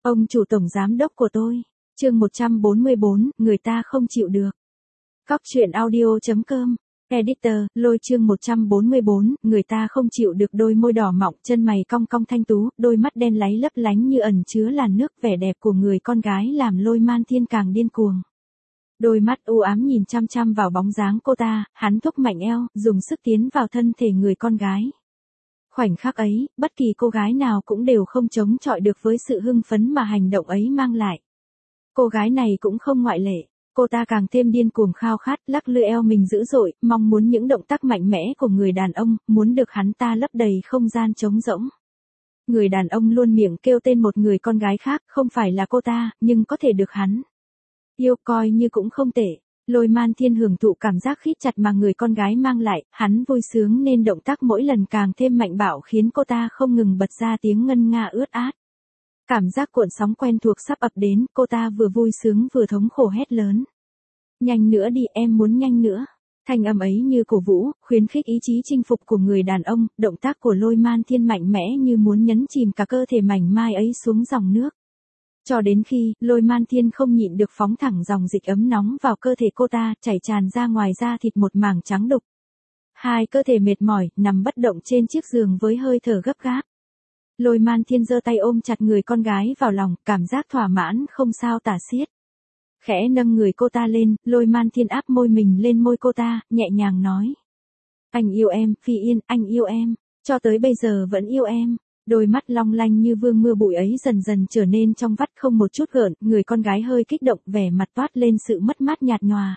Ông chủ tổng giám đốc của tôi. Chương 144, người ta không chịu được. Cóc truyện audio.com. Editor, Lôi chương 144, người ta không chịu được. Đôi môi đỏ mọng, chân mày cong cong thanh tú, đôi mắt đen láy lấp lánh như ẩn chứa làn nước, vẻ đẹp của người con gái làm Lôi Man Thiên càng điên cuồng. Đôi mắt u ám nhìn chăm chăm vào bóng dáng cô ta, hắn thúc mạnh eo, dùng sức tiến vào thân thể người con gái. Khoảnh khắc ấy, bất kỳ cô gái nào cũng đều không chống chọi được với sự hưng phấn mà hành động ấy mang lại. Cô gái này cũng không ngoại lệ. Cô ta càng thêm điên cuồng khao khát, lắc lư eo mình dữ dội, mong muốn những động tác mạnh mẽ của người đàn ông, muốn được hắn ta lấp đầy không gian trống rỗng. Người đàn ông luôn miệng kêu tên một người con gái khác, không phải là cô ta, nhưng có thể được hắn yêu, coi như cũng không tệ. Lôi Man Thiên hưởng thụ cảm giác khít chặt mà người con gái mang lại, hắn vui sướng nên động tác mỗi lần càng thêm mạnh bạo khiến cô ta không ngừng bật ra tiếng ngân nga ướt át. Cảm giác cuộn sóng quen thuộc sắp ập đến, cô ta vừa vui sướng vừa thống khổ hét lớn. Nhanh nữa đi, em muốn nhanh nữa. Thanh âm ấy như cổ vũ, khuyến khích ý chí chinh phục của người đàn ông, động tác của Lôi Man Thiên mạnh mẽ như muốn nhấn chìm cả cơ thể mảnh mai ấy xuống dòng nước. Cho đến khi, Lôi Man Thiên không nhịn được phóng thẳng dòng dịch ấm nóng vào cơ thể cô ta, chảy tràn ra ngoài da thịt một mảng trắng đục. Hai cơ thể mệt mỏi, nằm bất động trên chiếc giường với hơi thở gấp gáp. Lôi Man Thiên giơ tay ôm chặt người con gái vào lòng, cảm giác thỏa mãn không sao tả xiết. Khẽ nâng người cô ta lên, Lôi Man Thiên áp môi mình lên môi cô ta, nhẹ nhàng nói. Anh yêu em, Phi Yên, anh yêu em, cho tới bây giờ vẫn yêu em. Đôi mắt long lanh như vương mưa bụi ấy dần dần trở nên trong vắt không một chút gợn, người con gái hơi kích động, vẻ mặt toát lên sự mất mát nhạt nhòa.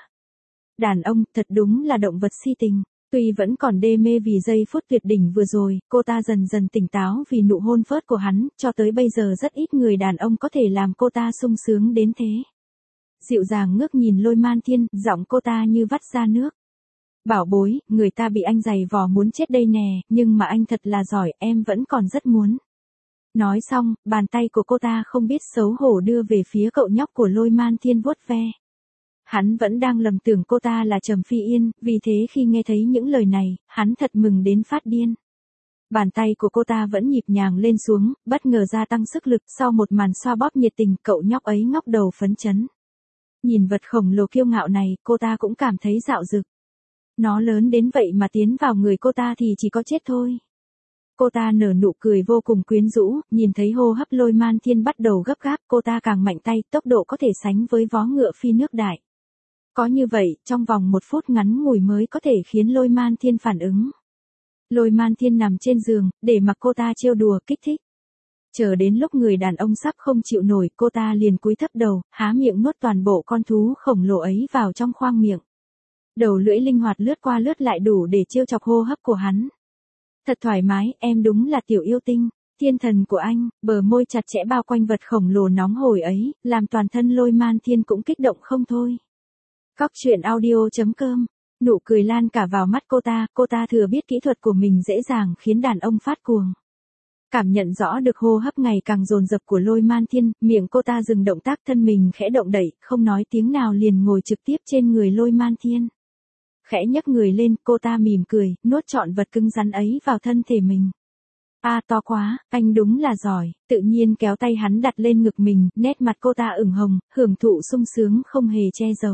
Đàn ông, thật đúng là động vật si tình. Tuy vẫn còn đê mê vì giây phút tuyệt đỉnh vừa rồi, cô ta dần dần tỉnh táo vì nụ hôn phớt của hắn, cho tới bây giờ rất ít người đàn ông có thể làm cô ta sung sướng đến thế. Dịu dàng ngước nhìn Lôi Man Thiên, giọng cô ta như vắt ra nước. Bảo bối, người ta bị anh giày vò muốn chết đây nè, nhưng mà anh thật là giỏi, em vẫn còn rất muốn. Nói xong, bàn tay của cô ta không biết xấu hổ đưa về phía cậu nhóc của Lôi Man Thiên vuốt ve. Hắn vẫn đang lầm tưởng cô ta là Trầm Phi Yên, vì thế khi nghe thấy những lời này, hắn thật mừng đến phát điên. Bàn tay của cô ta vẫn nhịp nhàng lên xuống, bất ngờ gia tăng sức lực, sau một màn xoa bóp nhiệt tình, cậu nhóc ấy ngóc đầu phấn chấn. Nhìn vật khổng lồ kiêu ngạo này, cô ta cũng cảm thấy dạo dực. Nó lớn đến vậy mà tiến vào người cô ta thì chỉ có chết thôi. Cô ta nở nụ cười vô cùng quyến rũ, nhìn thấy hô hấp Lôi Man Thiên bắt đầu gấp gáp, cô ta càng mạnh tay, tốc độ có thể sánh với vó ngựa phi nước đại. Có như vậy, trong vòng 1 phút ngắn ngủi mới có thể khiến Lôi Man Thiên phản ứng. Lôi Man Thiên nằm trên giường, để mặc cô ta trêu đùa, kích thích. Chờ đến lúc người đàn ông sắp không chịu nổi, cô ta liền cúi thấp đầu, há miệng nuốt toàn bộ con thú khổng lồ ấy vào trong khoang miệng. Đầu lưỡi linh hoạt lướt qua lướt lại đủ để trêu chọc hô hấp của hắn. Thật thoải mái, em đúng là tiểu yêu tinh, thiên thần của anh. Bờ môi chặt chẽ bao quanh vật khổng lồ nóng hổi ấy, làm toàn thân Lôi Man Thiên cũng kích động không thôi. Cóc truyện audio.com. Nụ cười lan cả vào mắt cô ta thừa biết kỹ thuật của mình dễ dàng khiến đàn ông phát cuồng. Cảm nhận rõ được hô hấp ngày càng dồn dập của Lôi Man Thiên, miệng cô ta dừng động tác, thân mình khẽ động đẩy, không nói tiếng nào liền ngồi trực tiếp trên người Lôi Man Thiên. Khẽ nhấc người lên, cô ta mỉm cười, nuốt trọn vật cứng rắn ấy vào thân thể mình. To quá, anh đúng là giỏi, tự nhiên kéo tay hắn đặt lên ngực mình, nét mặt cô ta ửng hồng, hưởng thụ sung sướng không hề che giấu.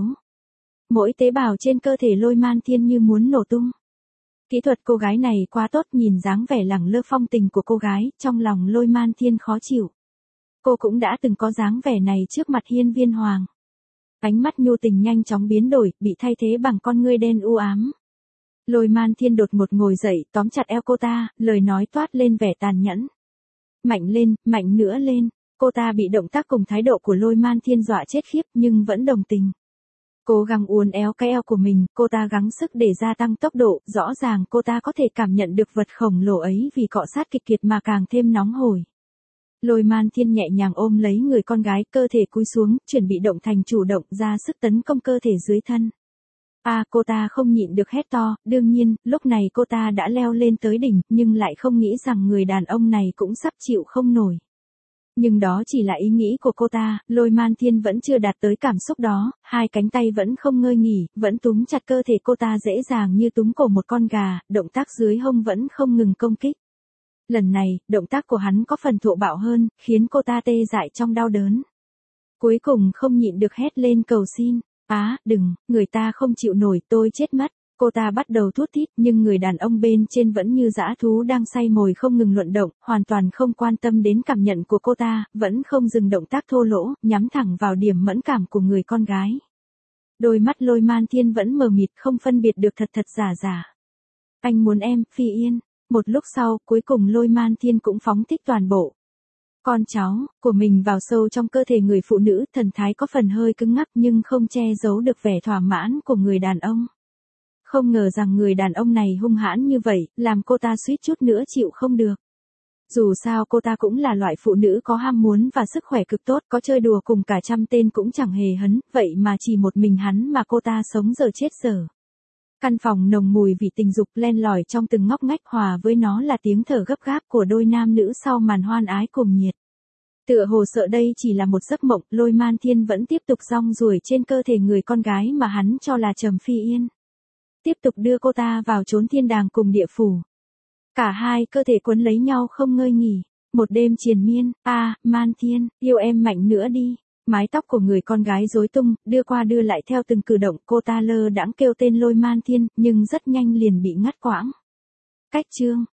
Mỗi tế bào trên cơ thể Lôi Man Thiên như muốn nổ tung. Kỹ thuật cô gái này quá tốt, nhìn dáng vẻ lẳng lơ phong tình của cô gái, trong lòng Lôi Man Thiên khó chịu. Cô cũng đã từng có dáng vẻ này trước mặt Hiên Viên Hoàng. Ánh mắt nhu tình nhanh chóng biến đổi, bị thay thế bằng con ngươi đen u ám. Lôi Man Thiên đột ngột ngồi dậy, tóm chặt eo cô ta, lời nói toát lên vẻ tàn nhẫn. Mạnh lên, mạnh nữa lên. Cô ta bị động tác cùng thái độ của Lôi Man Thiên dọa chết khiếp, nhưng vẫn đồng tình. Cố gắng uốn éo cái eo của mình, cô ta gắng sức để gia tăng tốc độ, rõ ràng cô ta có thể cảm nhận được vật khổng lồ ấy vì cọ sát kịch liệt mà càng thêm nóng hổi. Lôi Man Thiên nhẹ nhàng ôm lấy người con gái, cơ thể cúi xuống, chuyển bị động thành chủ động, ra sức tấn công cơ thể dưới thân. Cô ta không nhịn được hét to, đương nhiên, lúc này cô ta đã leo lên tới đỉnh, nhưng lại không nghĩ rằng người đàn ông này cũng sắp chịu không nổi. Nhưng đó chỉ là ý nghĩ của cô ta, Lôi Man Thiên vẫn chưa đạt tới cảm xúc đó, hai cánh tay vẫn không ngơi nghỉ, vẫn túm chặt cơ thể cô ta dễ dàng như túm cổ một con gà, động tác dưới hông vẫn không ngừng công kích. Lần này, động tác của hắn có phần thô bạo hơn, khiến cô ta tê dại trong đau đớn. Cuối cùng không nhịn được hét lên cầu xin. Đừng, người ta không chịu nổi, tôi chết mất. Cô ta bắt đầu thút thít, nhưng người đàn ông bên trên vẫn như dã thú đang say mồi không ngừng luận động, hoàn toàn không quan tâm đến cảm nhận của cô ta, vẫn không dừng động tác thô lỗ, nhắm thẳng vào điểm mẫn cảm của người con gái. Đôi mắt Lôi Man Thiên vẫn mờ mịt, không phân biệt được thật giả giả. Anh muốn em, Phi Yên. Một lúc sau, cuối cùng Lôi Man Thiên cũng phóng thích toàn bộ con cháu của mình vào sâu trong cơ thể người phụ nữ, thần thái có phần hơi cứng ngắc nhưng không che giấu được vẻ thỏa mãn của người đàn ông. Không ngờ rằng người đàn ông này hung hãn như vậy, làm cô ta suýt chút nữa chịu không được. Dù sao cô ta cũng là loại phụ nữ có ham muốn và sức khỏe cực tốt, có chơi đùa cùng cả trăm tên cũng chẳng hề hấn, vậy mà chỉ một mình hắn mà cô ta sống dở chết dở. Căn phòng nồng mùi vị tình dục len lỏi trong từng ngóc ngách, hòa với nó là tiếng thở gấp gáp của đôi nam nữ sau màn hoan ái cuồng nhiệt. Tựa hồ sợ đây chỉ là một giấc mộng, Lôi Man Thiên vẫn tiếp tục rong ruổi trên cơ thể người con gái mà hắn cho là Trầm Phi Yên. Tiếp tục đưa cô ta vào chốn thiên đàng cùng địa phủ. Cả hai cơ thể quấn lấy nhau không ngơi nghỉ. Một đêm triền miên. Man Thiên, yêu em mạnh nữa đi. Mái tóc của người con gái rối tung, đưa qua đưa lại theo từng cử động, cô ta lơ đãng kêu tên Lôi Man Thiên, nhưng rất nhanh liền bị ngắt quãng. Cách chương